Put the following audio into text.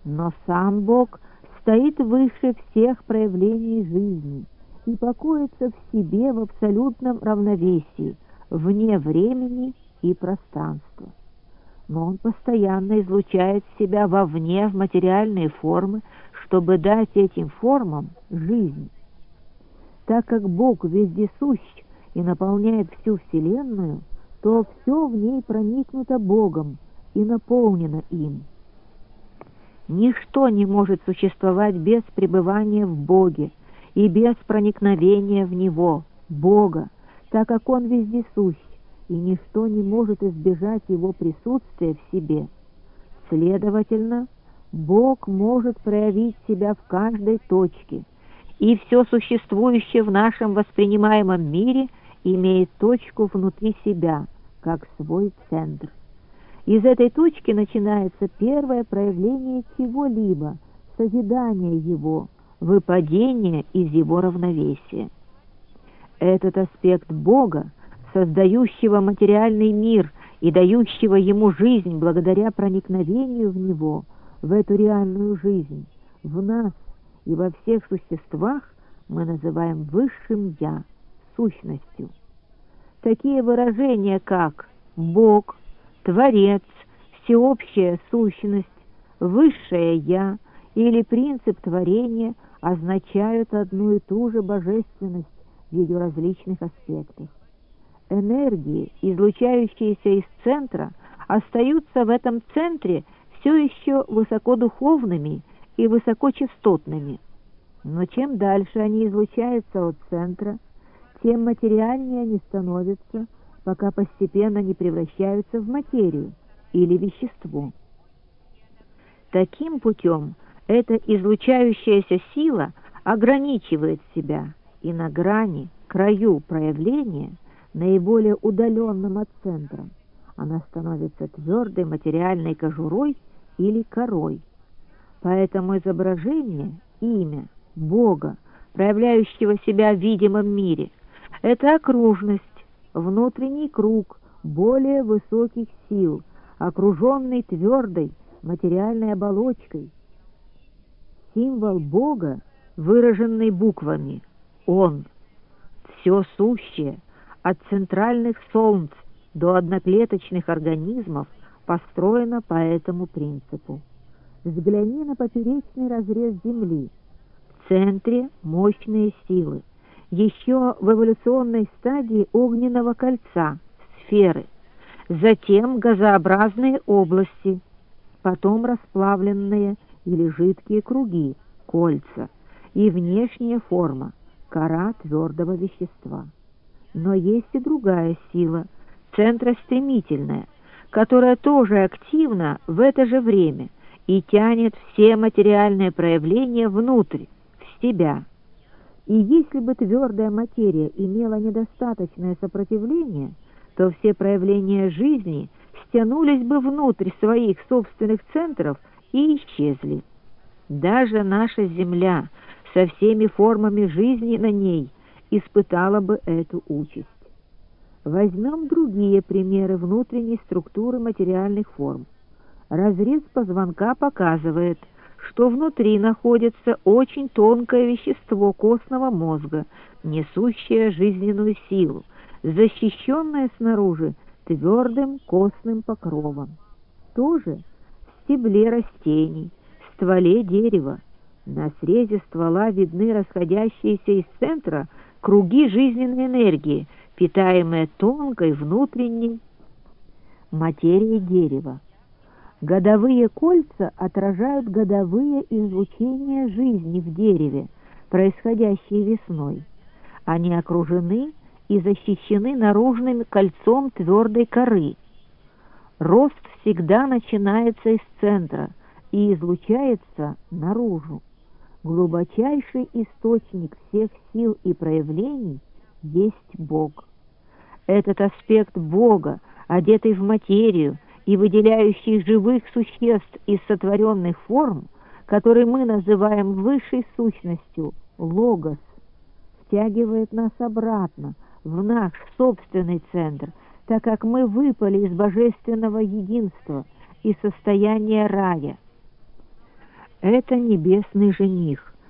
Но сам Бог стоит выше всех проявлений жизни и покоится в себе в абсолютном равновесии, вне времени и пространства. Но Он постоянно излучает себя вовне в материальные формы, чтобы дать этим формам жизнь. Так как Бог вездесущ и наполняет всю Вселенную, то все в ней проникнуто Богом и наполнено им. Ничто не может существовать без пребывания в Боге и без проникновения в Него, Бога, так как Он вездесущ, и ничто не может избежать Его присутствия в себе. Следовательно, Бог может проявить себя в каждой точке, и все существующее в нашем воспринимаемом мире имеет точку внутри себя, как свой центр. Из этой точки начинается первое проявление чего-либо, созидание его, выпадение из его равновесия. Этот аспект Бога, создающего материальный мир и дающего ему жизнь благодаря проникновению в него, в эту реальную жизнь, в нас и во всех существах, мы называем высшим Я, сущностью. Такие выражения, как Бог, Творец, всеобщая сущность, высшее Я или принцип творения означают одну и ту же божественность в ее различных аспектах. Энергии, излучающиеся из центра, остаются в этом центре все еще высокодуховными и высокочастотными. Но чем дальше они излучаются от центра, тем материальнее они становятся, пока постепенно не превращаются в материю или вещество. Таким путем эта излучающаяся сила ограничивает себя, и на грани, краю проявления, наиболее удаленном от центра, она становится твердой материальной кожурой или корой. Поэтому изображение, имя Бога, проявляющего себя в видимом мире, это окружность, внутренний круг более высоких сил, окруженный твердой материальной оболочкой. Символ Бога, выраженный буквами «Он», все сущее, от центральных солнц до одноклеточных организмов, построено по этому принципу. Взгляни на поперечный разрез Земли. В центре мощные силы. Еще в эволюционной стадии огненного кольца, сферы, затем газообразные области, потом расплавленные или жидкие круги, кольца, и внешняя форма, кора твердого вещества. Но есть и другая сила, центростремительная, которая тоже активна в это же время и тянет все материальные проявления внутрь, в себя. И если бы твердая материя имела недостаточное сопротивление, то все проявления жизни стянулись бы внутрь своих собственных центров и исчезли. Даже наша Земля со всеми формами жизни на ней испытала бы эту участь. Возьмем другие примеры внутренней структуры материальных форм. Разрез позвонка показывает, что внутри находится очень тонкое вещество костного мозга, несущее жизненную силу, защищенное снаружи твердым костным покровом. Тоже в стебле растений, стволе дерева. На срезе ствола видны расходящиеся из центра круги жизненной энергии, питаемые тонкой внутренней материей дерева. Годовые кольца отражают годовые излучения жизни в дереве, происходящие весной. Они окружены и защищены наружным кольцом твердой коры. Рост всегда начинается из центра и излучается наружу. Глубочайший источник всех сил и проявлений есть Бог. Этот аспект Бога, одетый в материю и выделяющий живых существ из сотворенных форм, который мы называем высшей сущностью, Логос, втягивает нас обратно в наш собственный центр, так как мы выпали из божественного единства и состояния рая. это небесный жених.